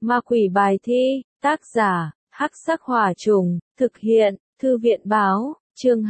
Ma quỷ bài thi, tác giả, Hắc Sắc Hỏa Trùng, thực hiện, Thư viện báo, chương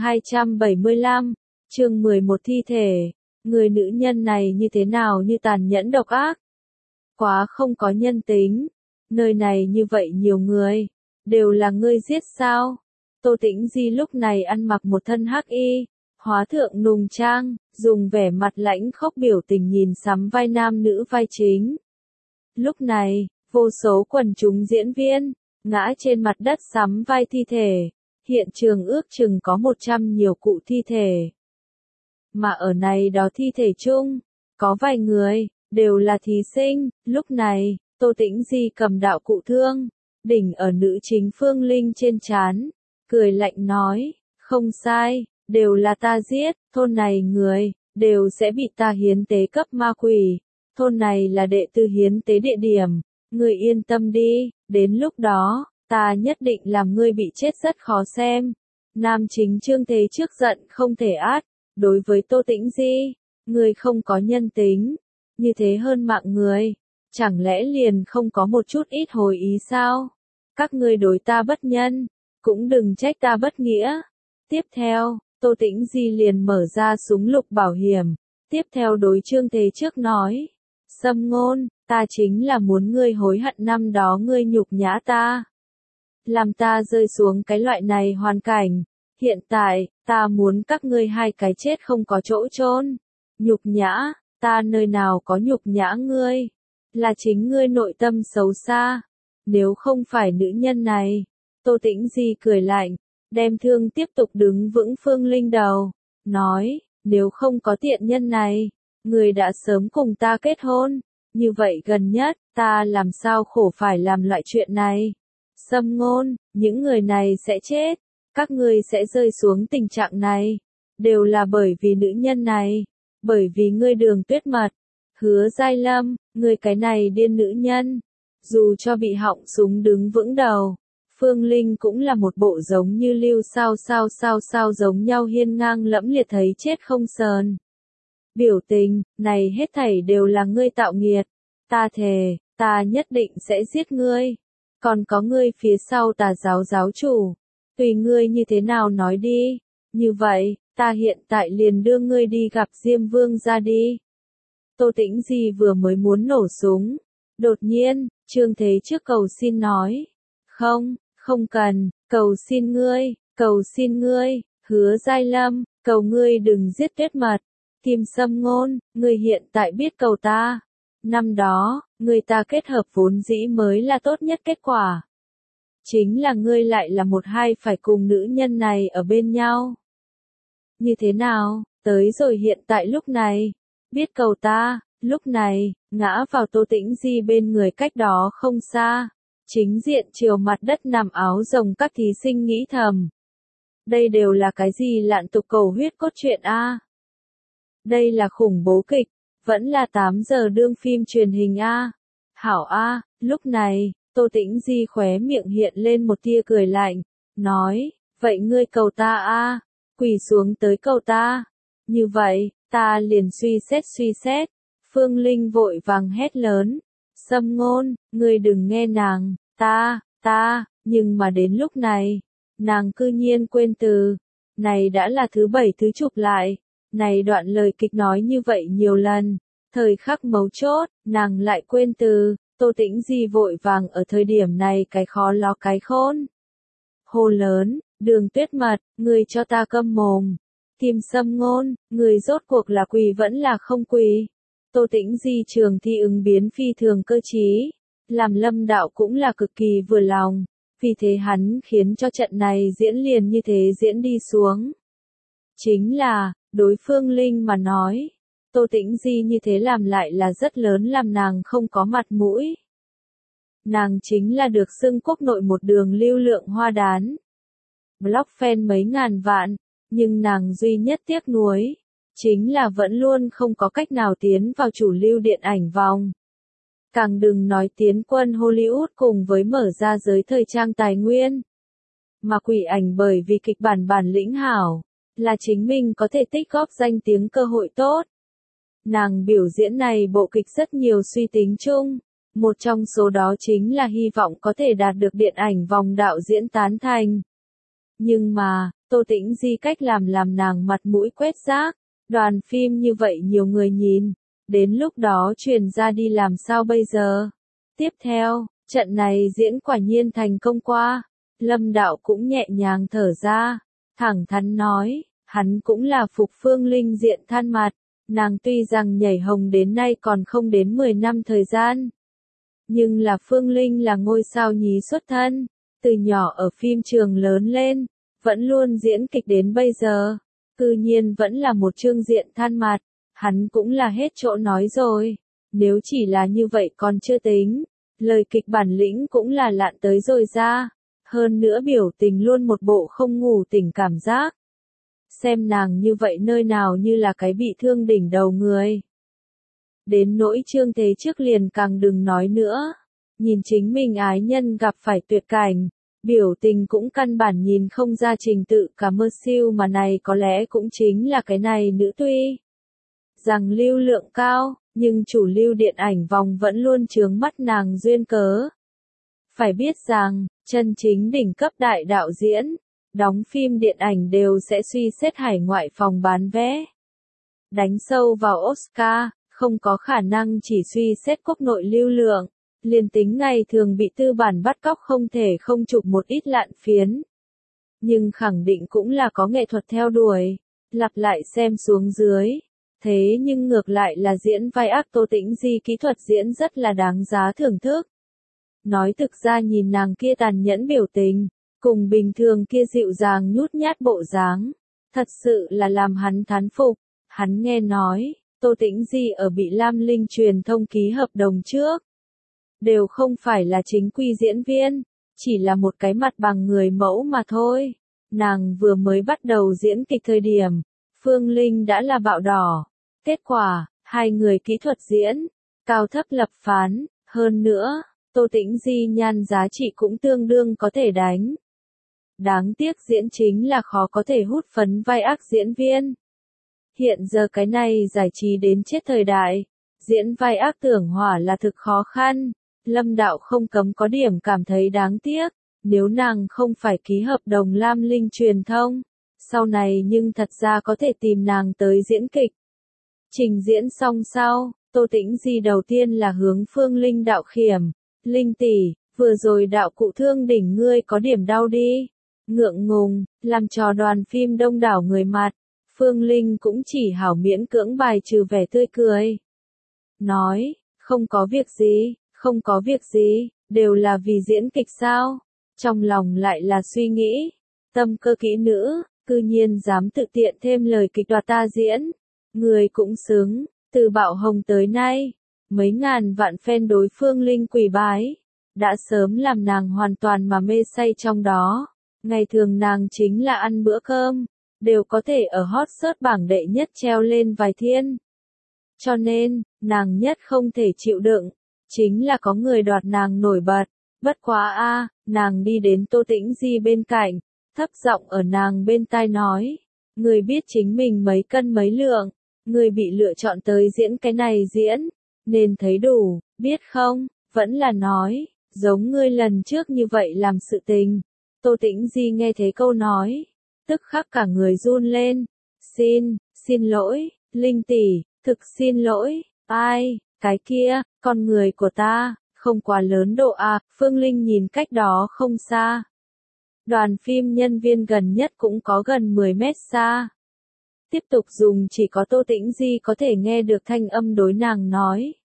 275, chương 11 thi thể. Người nữ nhân này như thế nào như tàn nhẫn độc ác. Quá không có nhân tính. Nơi này như vậy nhiều người. Đều là ngươi giết sao? Tô Tĩnh Di lúc này ăn mặc một thân hắc y, hóa thượng nùng trang, dùng vẻ mặt lãnh khốc biểu tình nhìn sắm vai nam nữ vai chính. Lúc này, vô số quần chúng diễn viên, ngã trên mặt đất sắm vai thi thể. Hiện trường ước chừng có 100 nhiều cụ thi thể. Mà ở này đó thi thể chung, có vài người, đều là thí sinh. Lúc này, Tô Tĩnh Di cầm đạo cụ thương, đỉnh ở nữ chính Phương Linh trên trán, cười lạnh nói, không sai, đều là ta giết, thôn này người, đều sẽ bị ta hiến tế cấp ma quỷ. Thôn này là đệ tử hiến tế địa điểm, ngươi yên tâm đi, đến lúc đó, ta nhất định làm ngươi bị chết rất khó xem. Nam chính Trương Thế trước giận không thể át, đối với Tô Tĩnh Di, ngươi không có nhân tính, như thế hơn mạng người, chẳng lẽ liền không có một chút ít hồi ý sao? Các ngươi đối ta bất nhân, cũng đừng trách ta bất nghĩa. Tiếp theo, Tô Tĩnh Di liền mở ra súng lục bảo hiểm, tiếp theo đối Trương Thế trước nói, Sâm Ngôn, ta chính là muốn ngươi hối hận năm đó ngươi nhục nhã ta. Làm ta rơi xuống cái loại này hoàn cảnh, hiện tại, ta muốn các ngươi hai cái chết không có chỗ chôn. Nhục nhã, ta nơi nào có nhục nhã ngươi, là chính ngươi nội tâm xấu xa. Nếu không phải nữ nhân này, Tô Tĩnh Di cười lạnh, đem thương tiếp tục đứng vững Phương Linh đầu, nói, nếu không có tiện nhân này, ngươi đã sớm cùng ta kết hôn, như vậy gần nhất, ta làm sao khổ phải làm loại chuyện này. Sâm Ngôn, những người này sẽ chết, các ngươi sẽ rơi xuống tình trạng này, đều là bởi vì nữ nhân này, bởi vì ngươi Đường Tuyết Mật. Hứa Giai Lâm, ngươi cái này điên nữ nhân, dù cho bị họng súng đứng vững đầu, Phương Linh cũng là một bộ giống như lưu sao giống nhau hiên ngang lẫm liệt thấy chết không sờn. Biểu tình, này hết thảy đều là ngươi tạo nghiệt, ta thề, ta nhất định sẽ giết ngươi, còn có ngươi phía sau Tà giáo giáo chủ, tùy ngươi như thế nào nói đi, như vậy, ta hiện tại liền đưa ngươi đi gặp Diêm Vương ra đi. Tô Tĩnh Di vừa mới muốn nổ súng, đột nhiên, Trương Thế trước cầu xin nói, không cần, cầu xin ngươi, Hứa Giai Lâm, cầu ngươi đừng giết Tuyết Mật. Kim Sâm Ngôn, ngươi hiện tại biết cầu ta. Năm đó, ngươi ta kết hợp vốn dĩ mới là tốt nhất kết quả. Chính là ngươi lại là một hai phải cùng nữ nhân này ở bên nhau. Như thế nào, tới rồi hiện tại lúc này, biết cầu ta, lúc này, ngã vào Tô Tĩnh Di bên người cách đó không xa. Chính diện chiều mặt đất nằm áo rồng các thí sinh nghĩ thầm. Đây đều là cái gì lạn tục cầu huyết cốt truyện a? Đây là khủng bố kịch, vẫn là 8 giờ đương phim truyền hình a. Hảo a, lúc này, Tô Tĩnh Di khóe miệng hiện lên một tia cười lạnh, nói, vậy ngươi cầu ta a, quỳ xuống tới cầu ta. Như vậy, ta liền suy xét. Phương Linh vội vàng hét lớn, Sâm Ngôn, ngươi đừng nghe nàng, ta, nhưng mà đến lúc này, nàng cư nhiên quên từ, này đã là thứ 7 thứ chụp lại, này đoạn lời kịch nói như vậy nhiều lần, thời khắc mấu chốt, nàng lại quên từ, Tô Tĩnh Di vội vàng ở thời điểm này cái khó lo cái khôn. Hô lớn, Đường Tuyết Mật, ngươi cho ta câm mồm. Kim Sâm Ngôn, ngươi rốt cuộc là quỳ vẫn là không quỳ. Tô Tĩnh Di trường thi ứng biến phi thường cơ trí, làm Lâm Đạo cũng là cực kỳ vừa lòng, vì thế hắn khiến cho trận này diễn liền như thế diễn đi xuống. Chính là, đối Phương Linh mà nói, Tô Tĩnh Di như thế làm lại là rất lớn làm nàng không có mặt mũi. Nàng chính là được xưng quốc nội một đường lưu lượng hoa đán. Blog fan mấy ngàn vạn, nhưng nàng duy nhất tiếc nuối, chính là vẫn luôn không có cách nào tiến vào chủ lưu điện ảnh vòng. Càng đừng nói tiến quân Hollywood cùng với mở ra giới thời trang tài nguyên. Mà Quỷ Ảnh bởi vì kịch bản bản lĩnh hảo, là chính mình có thể tích góp danh tiếng cơ hội tốt. Nàng biểu diễn này bộ kịch rất nhiều suy tính chung, Một trong số đó chính là hy vọng có thể đạt được điện ảnh vòng đạo diễn tán thành. Nhưng mà, Tô Tĩnh Di cách làm nàng mặt mũi quét rác, đoàn phim như vậy nhiều người nhìn, đến lúc đó truyền ra đi làm sao bây giờ? Tiếp theo, trận này diễn quả nhiên thành công qua, Lâm đạo cũng nhẹ nhàng thở ra, thẳng thắn nói, hắn cũng là phục Phương Linh diện than mặt, nàng tuy rằng nhảy hồng đến nay còn không đến 10 năm thời gian. Nhưng là Phương Linh là ngôi sao nhí xuất thân, từ nhỏ ở phim trường lớn lên, vẫn luôn diễn kịch đến bây giờ, cư nhiên vẫn là một trương diện than mặt, hắn cũng là hết chỗ nói rồi, nếu chỉ là như vậy còn chưa tính, lời kịch bản lĩnh cũng là lạn tới rồi ra, hơn nữa biểu tình luôn một bộ không ngủ tỉnh cảm giác. Xem nàng như vậy nơi nào như là cái bị thương đỉnh đầu người. Đến nỗi Trương Thế Trước liền càng đừng nói nữa, nhìn chính mình ái nhân gặp phải tuyệt cảnh, biểu tình cũng căn bản nhìn không ra trình tự cả mơ siêu mà này có lẽ cũng chính là cái này nữ tuy rằng lưu lượng cao, nhưng chủ lưu điện ảnh vòng vẫn luôn chướng mắt nàng duyên cớ. Phải biết rằng, chân chính đỉnh cấp đại đạo diễn, đóng phim điện ảnh đều sẽ suy xét hải ngoại phòng bán vé. Đánh sâu vào Oscar, không có khả năng chỉ suy xét quốc nội lưu lượng, liền tính ngày thường bị tư bản bắt cóc không thể không chụp một ít lạn phiến. Nhưng khẳng định cũng là có nghệ thuật theo đuổi, lặp lại xem xuống dưới. Thế nhưng ngược lại là diễn vai ác Tô Tĩnh Di kỹ thuật diễn rất là đáng giá thưởng thức. Nói thực ra nhìn nàng kia tàn nhẫn biểu tình, cùng bình thường kia dịu dàng nhút nhát bộ dáng, thật sự là làm hắn thán phục. Hắn nghe nói, Tô Tĩnh Di ở bị Lam Linh truyền thông ký hợp đồng trước, đều không phải là chính quy diễn viên, chỉ là một cái mặt bằng người mẫu mà thôi. Nàng vừa mới bắt đầu diễn kịch thời điểm, Phương Linh đã là bạo đỏ. Kết quả, hai người kỹ thuật diễn, cao thấp lập phán, hơn nữa, Tô Tĩnh Di nhan giá trị cũng tương đương có thể đánh. Đáng tiếc diễn chính là khó có thể hút phấn vai ác diễn viên. Hiện giờ cái này giải trí đến chết thời đại, diễn vai ác tưởng hỏa là thực khó khăn. Lâm đạo không cấm có điểm cảm thấy đáng tiếc, nếu nàng không phải ký hợp đồng Lam Linh truyền thông, sau này nhưng thật ra có thể tìm nàng tới diễn kịch. Trình diễn xong sau, Tô Tĩnh Di đầu tiên là hướng Phương Linh đạo khiểm, Linh tỷ, vừa rồi đạo cụ thương đỉnh ngươi có điểm đau đi, ngượng ngùng, làm trò đoàn phim đông đảo người mặt, Phương Linh cũng chỉ hảo miễn cưỡng bài trừ vẻ tươi cười. Nói, không có việc gì, không có việc gì, đều là vì diễn kịch sao, trong lòng lại là suy nghĩ, tâm cơ kỹ nữ, cư nhiên dám tự tiện thêm lời kịch đoạt ta diễn. Người cũng xứng, từ bạo hồng tới nay, mấy ngàn vạn fan đối Phương Linh quỳ bái, đã sớm làm nàng hoàn toàn mà mê say trong đó. Ngày thường nàng chính là ăn bữa cơm, đều có thể ở hot search bảng đệ nhất treo lên vài thiên. Cho nên, nàng nhất không thể chịu đựng, chính là có người đoạt nàng nổi bật. Bất quá a, nàng đi đến Tô Tĩnh Di bên cạnh, thấp giọng ở nàng bên tai nói, người biết chính mình mấy cân mấy lượng. Người bị lựa chọn tới diễn cái này diễn, nên thấy đủ, biết không, vẫn là nói, giống ngươi lần trước như vậy làm sự tình. Tô Tĩnh Di nghe thấy câu nói, tức khắc cả người run lên, xin lỗi, Linh tỷ, thực xin lỗi, ai, cái kia, con người của ta, không quá lớn độ à, Phương Linh nhìn cách đó không xa. Đoàn phim nhân viên gần nhất cũng có gần 10 mét xa. Tiếp tục dùng chỉ có Tô Tĩnh Di có thể nghe được thanh âm đối nàng nói.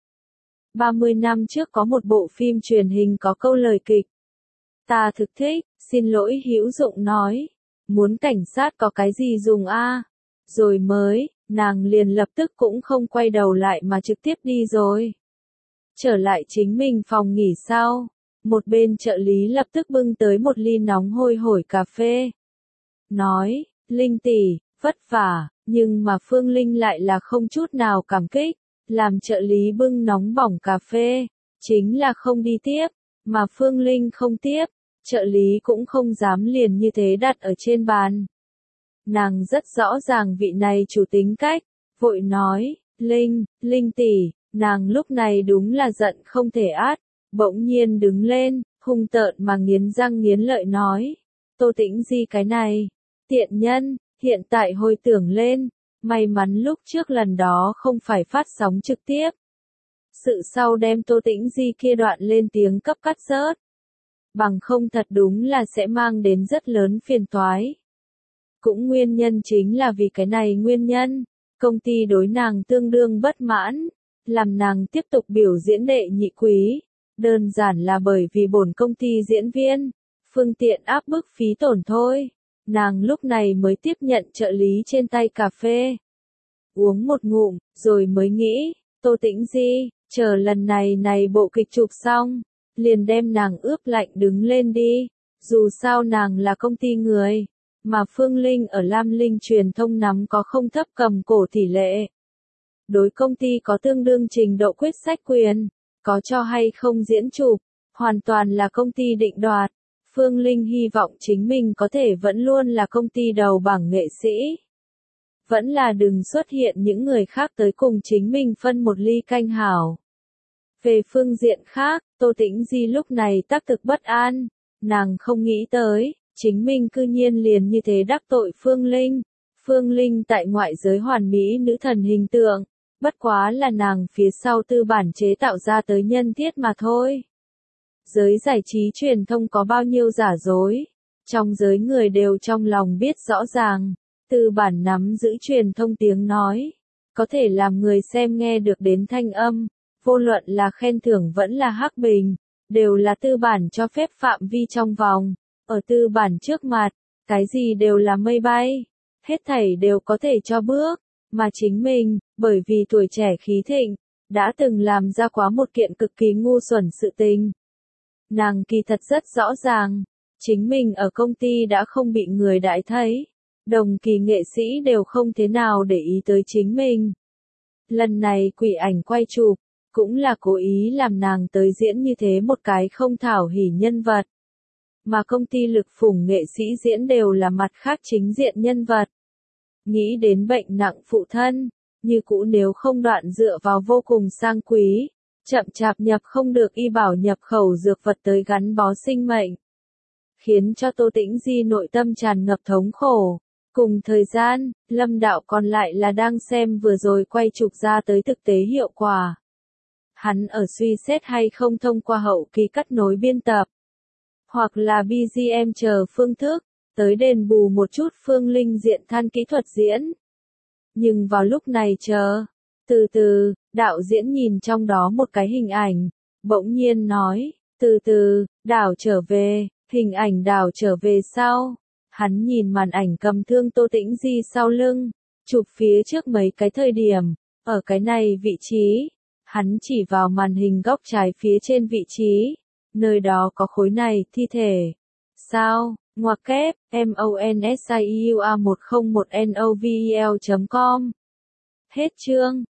30 năm trước có một bộ phim truyền hình có câu lời kịch. Ta thực thích, xin lỗi hữu dụng nói. Muốn cảnh sát có cái gì dùng a? Rồi mới, nàng liền lập tức cũng không quay đầu lại mà trực tiếp đi rồi. Trở lại chính mình phòng nghỉ sau. Một bên trợ lý lập tức bưng tới một ly nóng hôi hổi cà phê. Nói, Linh tỷ, vất vả, nhưng mà Phương Linh lại là không chút nào cảm kích, làm trợ lý bưng nóng bỏng cà phê, chính là không đi tiếp, mà Phương Linh không tiếp, trợ lý cũng không dám liền như thế đặt ở trên bàn. Nàng rất rõ ràng vị này chủ tính cách, vội nói, Linh tỷ, Nàng lúc này đúng là giận không thể át, bỗng nhiên đứng lên, hung tợn mà nghiến răng nghiến lợi nói. Tô Tĩnh Di cái này, tiện nhân, hiện tại hồi tưởng lên, may mắn lúc trước lần đó không phải phát sóng trực tiếp. Sự sau đem Tô Tĩnh Di kia đoạn lên tiếng cấp cắt rớt. Bằng không thật đúng là sẽ mang đến rất lớn phiền toái. Cũng nguyên nhân chính là vì cái này nguyên nhân, công ty đối nàng tương đương bất mãn, làm nàng tiếp tục biểu diễn đệ nhị quý, đơn giản là bởi vì bổn công ty diễn viên, phương tiện áp bức phí tổn thôi. Nàng lúc này mới tiếp nhận trợ lý trên tay cà phê. Uống một ngụm, rồi mới nghĩ, Tô Tĩnh Di, chờ lần này bộ kịch chụp xong, liền đem nàng ướp lạnh đứng lên đi, dù sao nàng là công ty người, mà Phương Linh ở Lam Linh truyền thông nắm có không thấp cầm cổ tỷ lệ. Đối công ty có tương đương trình độ quyết sách quyền, có cho hay không diễn chụp, hoàn toàn là công ty định đoạt. Phương Linh hy vọng chính mình có thể vẫn luôn là công ty đầu bảng nghệ sĩ. Vẫn là đừng xuất hiện những người khác tới cùng chính mình phân một ly canh hảo. Về phương diện khác, Tô Tĩnh Di lúc này tác thực bất an, nàng không nghĩ tới, chính mình cư nhiên liền như thế đắc tội Phương Linh. Phương Linh tại ngoại giới hoàn mỹ nữ thần hình tượng, bất quá là nàng phía sau tư bản chế tạo ra tới nhân thiết mà thôi. Giới giải trí truyền thông có bao nhiêu giả dối, trong giới người đều trong lòng biết rõ ràng, tư bản nắm giữ truyền thông tiếng nói, có thể làm người xem nghe được đến thanh âm, vô luận là khen thưởng vẫn là hắc bình, đều là tư bản cho phép phạm vi trong vòng, ở tư bản trước mặt, cái gì đều là mây bay, hết thảy đều có thể cho bước, mà chính mình, bởi vì tuổi trẻ khí thịnh, đã từng làm ra quá một kiện cực kỳ ngu xuẩn sự tình. Nàng kỳ thật rất rõ ràng, chính mình ở công ty đã không bị người đãi thấy, đồng kỳ nghệ sĩ đều không thế nào để ý tới chính mình. Lần này quỷ ảnh quay chụp, cũng là cố ý làm nàng tới diễn như thế một cái không thảo hỉ nhân vật. Mà công ty lực phủng nghệ sĩ diễn đều là mặt khác chính diện nhân vật. Nghĩ đến bệnh nặng phụ thân, như cũ nếu không đoạn dựa vào vô cùng sang quý, chậm chạp nhập không được y bảo nhập khẩu dược vật tới gắn bó sinh mệnh. Khiến cho Tô Tĩnh Di nội tâm tràn ngập thống khổ. Cùng thời gian, Lâm Đạo còn lại là đang xem vừa rồi quay chụp ra tới thực tế hiệu quả. Hắn ở suy xét hay không thông qua hậu kỳ cắt nối biên tập, hoặc là BGM chờ phương thức, tới đền bù một chút Phương Linh diện than kỹ thuật diễn. Nhưng vào lúc này từ từ, đạo diễn nhìn trong đó một cái hình ảnh, bỗng nhiên nói, từ từ, đảo trở về, hình ảnh đảo trở về sau. Hắn nhìn màn ảnh cầm thương Tô Tĩnh Di sau lưng, chụp phía trước mấy cái thời điểm, ở cái này vị trí, hắn chỉ vào màn hình góc trái phía trên vị trí, nơi đó có khối này thi thể. Sao? Ngoặc kép, MONSIUA101NOVEL.com. Hết chương.